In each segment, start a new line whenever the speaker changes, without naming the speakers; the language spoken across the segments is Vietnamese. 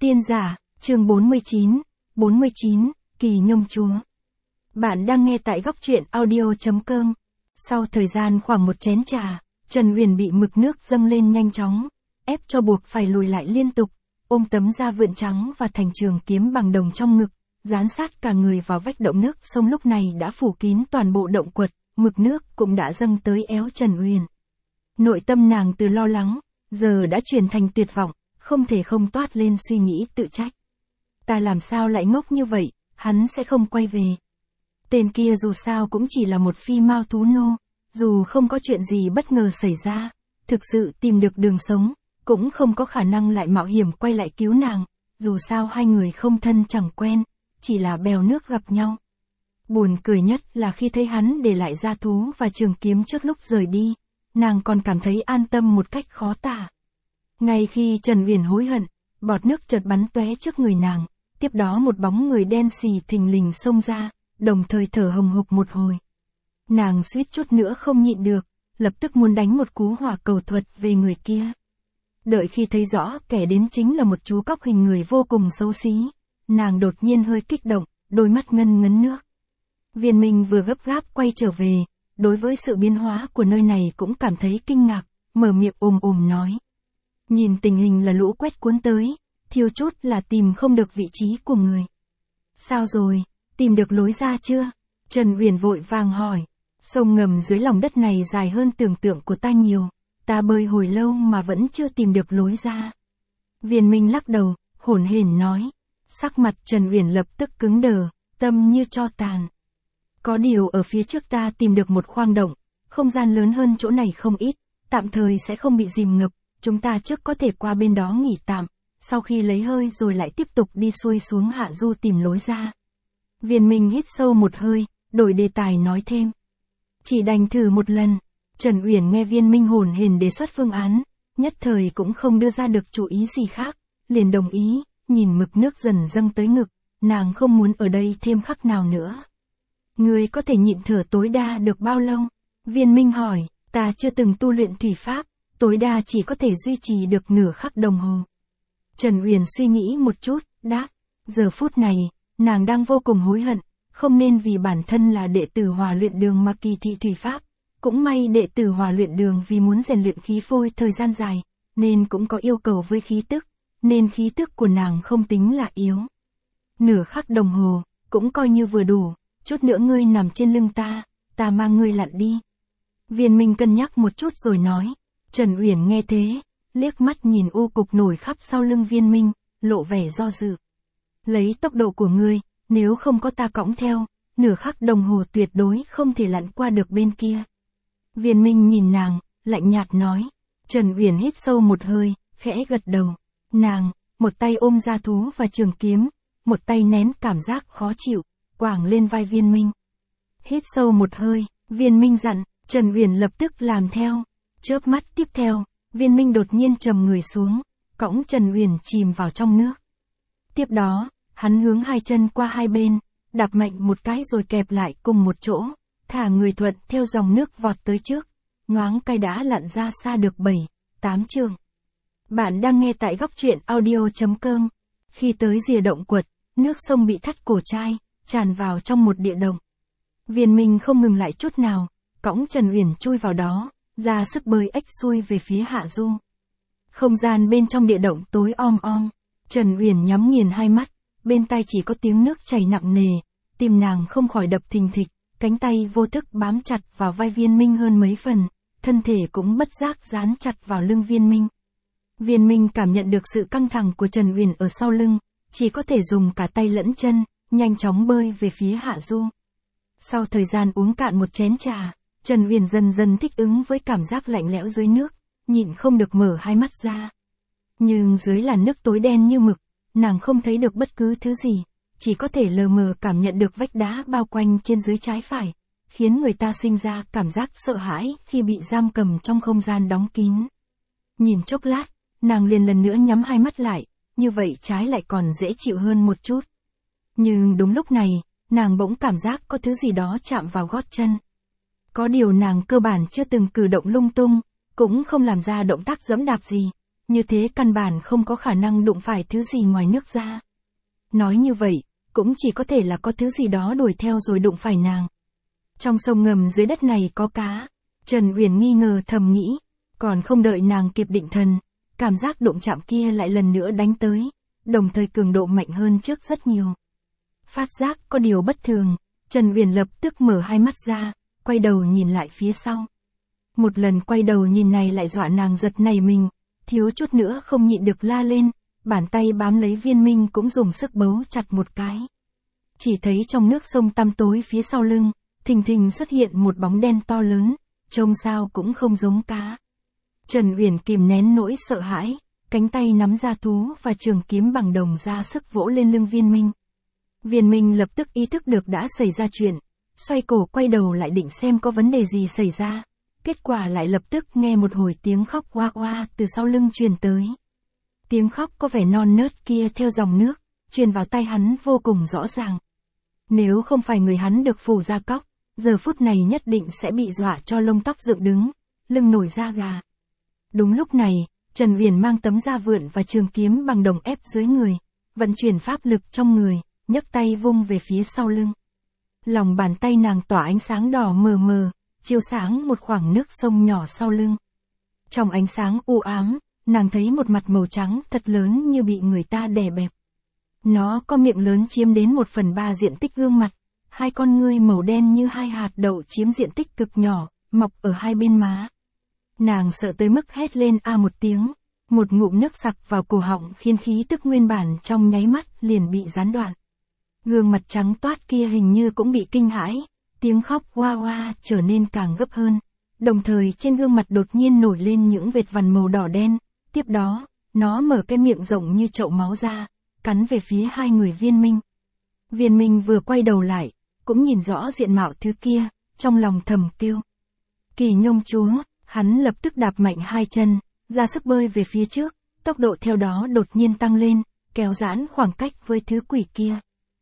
Tiên giả, chương 49, Kỳ Nhông Chúa. Bạn đang nghe tại góc truyện audio.com. Sau thời gian khoảng một chén trà, Trần Uyển bị mực nước dâng lên nhanh chóng, ép cho buộc phải lùi lại liên tục, ôm tấm da vượn trắng và thành trường kiếm bằng đồng trong ngực, dán sát cả người vào vách động nước sông lúc này đã phủ kín toàn bộ động quật, mực nước cũng đã dâng tới éo Trần Uyển. Nội tâm nàng từ lo lắng, giờ đã chuyển thành tuyệt vọng, không thể không toát lên suy nghĩ tự trách. Ta làm sao lại ngốc như vậy, hắn sẽ không quay về. Tên kia dù sao cũng chỉ là một phi mao thú nô, dù không có chuyện gì bất ngờ xảy ra, thực sự tìm được đường sống, cũng không có khả năng lại mạo hiểm quay lại cứu nàng, dù sao hai người không thân chẳng quen, chỉ là bèo nước gặp nhau. Buồn cười nhất là khi thấy hắn để lại gia thú và trường kiếm trước lúc rời đi, nàng còn cảm thấy an tâm một cách khó tả. Ngay khi Trần Uyển hối hận, bọt nước chợt bắn tóe trước người nàng, tiếp đó một bóng người đen xì thình lình xông ra, đồng thời thở hồng hộc một hồi. Nàng suýt chút nữa không nhịn được, lập tức muốn đánh một cú hỏa cầu thuật về người kia. Đợi khi thấy rõ kẻ đến chính là một chú cóc hình người vô cùng xấu xí, nàng đột nhiên hơi kích động, đôi mắt ngân ngấn nước. Viên Minh vừa gấp gáp quay trở về, đối với sự biến hóa của nơi này cũng cảm thấy kinh ngạc, mở miệng nói. Nhìn tình hình là lũ quét cuốn tới, thiếu chút là tìm không được vị trí của người. Sao rồi, tìm được lối ra chưa? Trần Uyển vội vàng hỏi. Sông ngầm dưới lòng đất này dài hơn tưởng tượng của ta nhiều, ta bơi hồi lâu mà vẫn chưa tìm được lối ra. Viên Minh lắc đầu, hổn hển nói. Sắc mặt Trần Uyển lập tức cứng đờ, tâm như tro tàn. Có điều ở phía trước ta tìm được một khoang động, không gian lớn hơn chỗ này không ít, tạm thời sẽ không bị dìm ngập, chúng ta trước có thể qua bên đó nghỉ tạm, sau khi lấy hơi rồi lại tiếp tục đi xuôi xuống hạ du tìm lối ra. Viên Minh hít sâu một hơi, đổi đề tài nói thêm. Chỉ đành thử một lần. Trần Uyển nghe Viên Minh hồn hển đề xuất phương án, nhất thời cũng không đưa ra được chủ ý gì khác, liền đồng ý, nhìn mực nước dần dâng tới ngực, nàng không muốn ở đây thêm khắc nào nữa. Ngươi có thể nhịn thở tối đa được bao lâu? Viên Minh hỏi, ta chưa từng tu luyện thủy pháp, tối đa chỉ có thể duy trì được nửa khắc đồng hồ. Trần Uyển suy nghĩ một chút, đáp, giờ phút này, nàng đang vô cùng hối hận, không nên vì bản thân là đệ tử Hòa Luyện Đường mà kỳ thị thủy pháp, cũng may đệ tử Hòa Luyện Đường vì muốn rèn luyện khí phôi thời gian dài, nên cũng có yêu cầu với khí tức, nên khí tức của nàng không tính là yếu. Nửa khắc đồng hồ, cũng coi như vừa đủ, chút nữa ngươi nằm trên lưng ta mang ngươi lặn đi. Viên Minh cân nhắc một chút rồi nói. Trần Uyển nghe thế, liếc mắt nhìn u cục nổi khắp sau lưng Viên Minh, lộ vẻ do dự. Lấy tốc độ của ngươi, nếu không có ta cõng theo, nửa khắc đồng hồ tuyệt đối không thể lặn qua được bên kia. Viên Minh nhìn nàng, lạnh nhạt nói. Trần Uyển hít sâu một hơi, khẽ gật đầu. Nàng, một tay ôm gia thú và trường kiếm, một tay nén cảm giác khó chịu, quàng lên vai Viên Minh. Hít sâu một hơi, Viên Minh dặn, Trần Uyển lập tức làm theo. Chớp mắt tiếp theo, Viên Minh đột nhiên trầm người xuống, cõng Trần Uyển chìm vào trong nước. Tiếp đó, hắn hướng hai chân qua hai bên, đạp mạnh một cái rồi kẹp lại cùng một chỗ, thả người thuận theo dòng nước vọt tới trước, nhoáng cái đã lặn ra xa được 7-8 trượng. Bạn đang nghe tại góc truyện audio.com. Khi tới rìa động quật, nước sông bị thắt cổ trai, tràn vào trong một địa động. Viên Minh không ngừng lại chút nào, cõng Trần Uyển chui vào đó, ra sức bơi ếch xuôi về phía hạ du. Không gian bên trong địa động tối om om, Trần Uyển nhắm nghiền hai mắt, bên tai chỉ có tiếng nước chảy nặng nề, tim nàng không khỏi đập thình thịch, cánh tay vô thức bám chặt vào vai Viên Minh hơn mấy phần, thân thể cũng bất giác dán chặt vào lưng Viên Minh. Viên Minh cảm nhận được sự căng thẳng của Trần Uyển ở sau lưng, chỉ có thể dùng cả tay lẫn chân, nhanh chóng bơi về phía hạ du. Sau thời gian uống cạn một chén trà, Trần Uyển dần dần thích ứng với cảm giác lạnh lẽo dưới nước, nhịn không được mở hai mắt ra. Nhưng dưới làn nước tối đen như mực, nàng không thấy được bất cứ thứ gì, chỉ có thể lờ mờ cảm nhận được vách đá bao quanh trên dưới trái phải, khiến người ta sinh ra cảm giác sợ hãi khi bị giam cầm trong không gian đóng kín. Nhìn chốc lát, nàng liền lần nữa nhắm hai mắt lại, như vậy trái lại còn dễ chịu hơn một chút. Nhưng đúng lúc này, nàng bỗng cảm giác có thứ gì đó chạm vào gót chân. Có điều nàng cơ bản chưa từng cử động lung tung, cũng không làm ra động tác giẫm đạp gì, như thế căn bản không có khả năng đụng phải thứ gì ngoài nước ra. Nói như vậy, cũng chỉ có thể là có thứ gì đó đuổi theo rồi đụng phải nàng. Trong sông ngầm dưới đất này có cá. Trần Uyển nghi ngờ thầm nghĩ, còn không đợi nàng kịp định thần, cảm giác đụng chạm kia lại lần nữa đánh tới, đồng thời cường độ mạnh hơn trước rất nhiều. Phát giác có điều bất thường, Trần Uyển lập tức mở hai mắt ra, quay đầu nhìn lại phía sau. Một lần quay đầu nhìn này lại dọa nàng giật nảy mình, thiếu chút nữa không nhịn được la lên, bàn tay bám lấy Viên Minh cũng dùng sức bấu chặt một cái. Chỉ thấy trong nước sông tăm tối phía sau lưng, thình thình xuất hiện một bóng đen to lớn, trông sao cũng không giống cá. Trần Uyển kìm nén nỗi sợ hãi, cánh tay nắm ra thú và trường kiếm bằng đồng ra sức vỗ lên lưng Viên Minh. Viên Minh lập tức ý thức được đã xảy ra chuyện, xoay cổ quay đầu lại định xem có vấn đề gì xảy ra. Kết quả lại lập tức nghe một hồi tiếng khóc oa oa từ sau lưng truyền tới. Tiếng khóc có vẻ non nớt kia theo dòng nước, truyền vào tai hắn vô cùng rõ ràng. Nếu không phải người hắn được phủ da cóc, giờ phút này nhất định sẽ bị dọa cho lông tóc dựng đứng, lưng nổi da gà. Đúng lúc này, Trần Uyển mang tấm da vượn và trường kiếm bằng đồng ép dưới người, vận chuyển pháp lực trong người, nhấc tay vung về phía sau lưng. Lòng bàn tay nàng tỏa ánh sáng đỏ mờ mờ, chiếu sáng một khoảng nước sông nhỏ sau lưng. Trong ánh sáng u ám, nàng thấy một mặt màu trắng thật lớn như bị người ta đè bẹp. Nó có miệng lớn chiếm đến 1/3 diện tích gương mặt, hai con ngươi màu đen như hai hạt đậu chiếm diện tích cực nhỏ, mọc ở hai bên má. Nàng sợ tới mức hét lên a một tiếng, một ngụm nước sặc vào cổ họng khiến khí tức nguyên bản trong nháy mắt liền bị gián đoạn. Gương mặt trắng toát kia hình như cũng bị kinh hãi, tiếng khóc oa oa trở nên càng gấp hơn, đồng thời trên gương mặt đột nhiên nổi lên những vệt vằn màu đỏ đen, tiếp đó, nó mở cái miệng rộng như chậu máu ra, cắn về phía hai người Viên Minh. Viên Minh vừa quay đầu lại, cũng nhìn rõ diện mạo thứ kia, trong lòng thầm kêu. Kỳ Nhông chúa, hắn lập tức đạp mạnh hai chân, ra sức bơi về phía trước, tốc độ theo đó đột nhiên tăng lên, kéo giãn khoảng cách với thứ quỷ kia.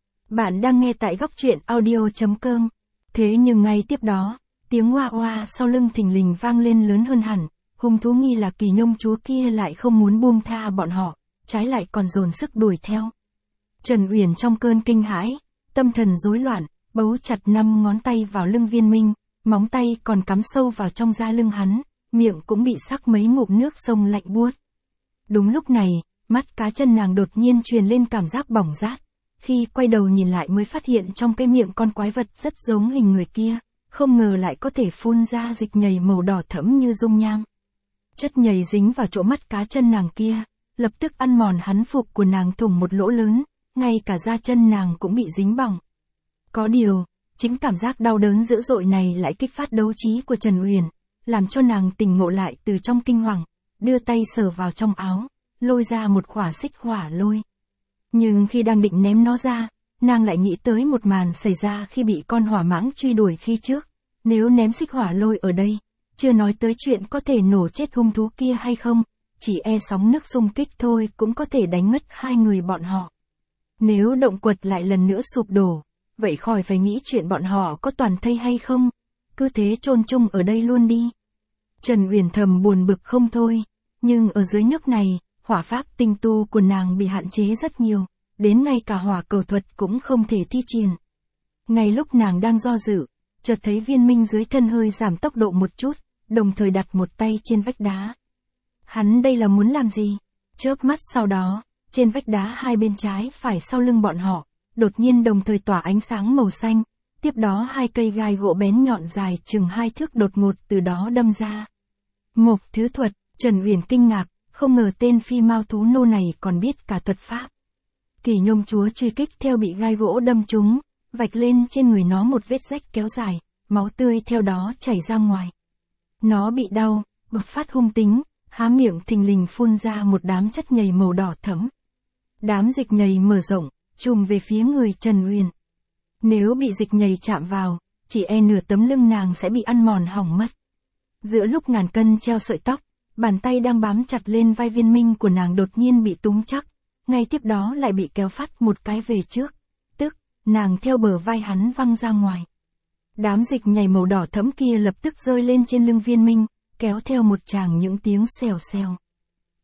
Bạn đang nghe tại góc truyện audio.com. Thế nhưng ngay tiếp đó, tiếng oa oa sau lưng thình lình vang lên lớn hơn hẳn, hung thú nghi là Kỳ Nhông chúa kia lại không muốn buông tha bọn họ, trái lại còn dồn sức đuổi theo. Trần Uyển trong cơn kinh hãi, tâm thần rối loạn, bấu chặt 5 ngón tay vào lưng Viên Minh, móng tay còn cắm sâu vào trong da lưng hắn, miệng cũng bị sắc mấy ngụm nước sông lạnh buốt. Đúng lúc này, mắt cá chân nàng đột nhiên truyền lên cảm giác bỏng rát. Khi quay đầu nhìn lại mới phát hiện trong cái miệng con quái vật rất giống hình người kia, không ngờ lại có thể phun ra dịch nhầy màu đỏ thẫm như dung nham. Chất nhầy dính vào chỗ mắt cá chân nàng kia, lập tức ăn mòn hắn phục của nàng thủng một lỗ lớn, ngay cả da chân nàng cũng bị dính bỏng. Có điều, chính cảm giác đau đớn dữ dội này lại kích phát đấu trí của Trần Uyển, làm cho nàng tỉnh ngộ lại từ trong kinh hoàng, đưa tay sờ vào trong áo, lôi ra một khỏa xích hỏa lôi. Nhưng khi đang định ném nó ra, nàng lại nghĩ tới một màn xảy ra khi bị con hỏa mãng truy đuổi khi trước. Nếu ném xích hỏa lôi ở đây, chưa nói tới chuyện có thể nổ chết hung thú kia hay không, chỉ e sóng nước xung kích thôi cũng có thể đánh ngất hai người bọn họ. Nếu động quật lại lần nữa sụp đổ, vậy khỏi phải nghĩ chuyện bọn họ có toàn thây hay không, cứ thế chôn chung ở đây luôn đi. Trần Uyển thầm buồn bực không thôi, nhưng ở dưới nước này, hỏa pháp tinh tu của nàng bị hạn chế rất nhiều, đến ngay cả hỏa cầu thuật cũng không thể thi triển. Ngay lúc nàng đang do dự, chợt thấy Viên Minh dưới thân hơi giảm tốc độ một chút, đồng thời đặt một tay trên vách đá. Hắn đây là muốn làm gì? Chớp mắt sau đó, trên vách đá hai bên trái phải sau lưng bọn họ, đột nhiên đồng thời tỏa ánh sáng màu xanh, tiếp đó hai cây gai gỗ bén nhọn dài chừng 2 thước đột ngột từ đó đâm ra. Mộc thứ thuật, Trần Uyển kinh ngạc, không ngờ tên phi mao thú nô này còn biết cả thuật pháp. Kỳ Nhông chúa truy kích theo bị gai gỗ đâm trúng, vạch lên trên người nó một vết rách kéo dài, máu tươi theo đó chảy ra ngoài. Nó bị đau, bộc phát hung tính, há miệng thình lình phun ra một đám chất nhầy màu đỏ thẫm. Đám dịch nhầy mở rộng, trùm về phía người Trần Uyển. Nếu bị dịch nhầy chạm vào, chỉ e nửa tấm lưng nàng sẽ bị ăn mòn hỏng mất. Giữa lúc ngàn cân treo sợi tóc, bàn tay đang bám chặt lên vai Viên Minh của nàng đột nhiên bị túm chắc, ngay tiếp đó lại bị kéo phát một cái về trước, tức, nàng theo bờ vai hắn văng ra ngoài. Đám dịch nhầy màu đỏ thẫm kia lập tức rơi lên trên lưng Viên Minh, kéo theo một tràng những tiếng xèo xèo.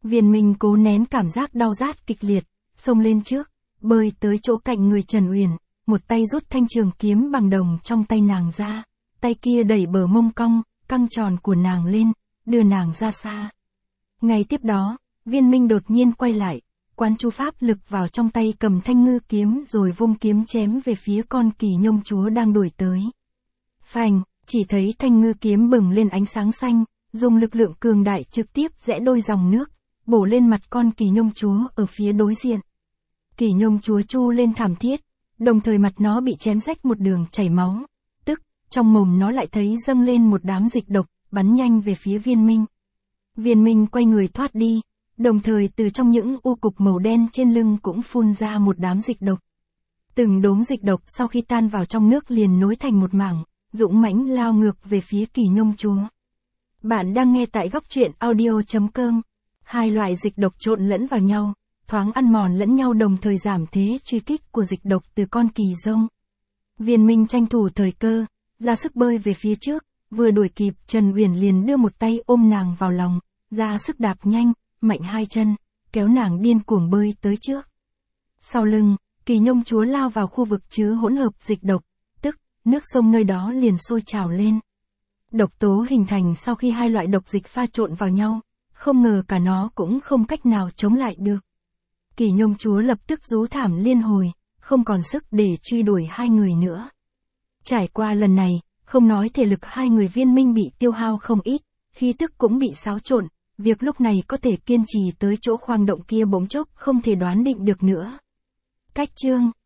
Viên Minh cố nén cảm giác đau rát kịch liệt, xông lên trước, bơi tới chỗ cạnh người Trần Uyển, một tay rút thanh trường kiếm bằng đồng trong tay nàng ra, tay kia đẩy bờ mông căng tròn của nàng lên, đưa nàng ra xa. Ngay tiếp đó, Viên Minh đột nhiên quay lại, quán chú pháp lực vào trong tay cầm thanh ngư kiếm rồi vung kiếm chém về phía con Kỳ Nhông chúa đang đuổi tới. Phành, chỉ thấy thanh ngư kiếm bừng lên ánh sáng xanh, dùng lực lượng cường đại trực tiếp rẽ đôi dòng nước, bổ lên mặt con Kỳ Nhông chúa ở phía đối diện. Kỳ Nhông chúa chu lên thảm thiết, đồng thời mặt nó bị chém rách một đường chảy máu, tức, trong mồm nó lại thấy dâng lên một đám dịch độc, bắn nhanh về phía Viên Minh. Viên Minh quay người thoát đi, đồng thời từ trong những u cục màu đen trên lưng cũng phun ra một đám dịch độc. Từng đốm dịch độc sau khi tan vào trong nước liền nối thành một mảng, dũng mãnh lao ngược về phía Kỳ Nhông chúa. Bạn đang nghe tại góc truyện audio.com. Hai loại dịch độc trộn lẫn vào nhau, thoáng ăn mòn lẫn nhau đồng thời giảm thế truy kích của dịch độc từ con kỳ rông. Viên Minh tranh thủ thời cơ, ra sức bơi về phía trước, vừa đuổi kịp Trần Uyển liền đưa một tay ôm nàng vào lòng, ra sức đạp nhanh, mạnh hai chân, kéo nàng điên cuồng bơi tới trước. Sau lưng, Kỳ Nhông chúa lao vào khu vực chứa hỗn hợp dịch độc, tức, nước sông nơi đó liền sôi trào lên. Độc tố hình thành sau khi hai loại độc dịch pha trộn vào nhau, không ngờ cả nó cũng không cách nào chống lại được. Kỳ Nhông chúa lập tức rú thảm liên hồi, không còn sức để truy đuổi hai người nữa. Trải qua lần này, không nói thể lực hai người Viên Minh bị tiêu hao không ít, khí tức cũng bị xáo trộn, việc lúc này có thể kiên trì tới chỗ khoang động kia bỗng chốc không thể đoán định được nữa. Cách chương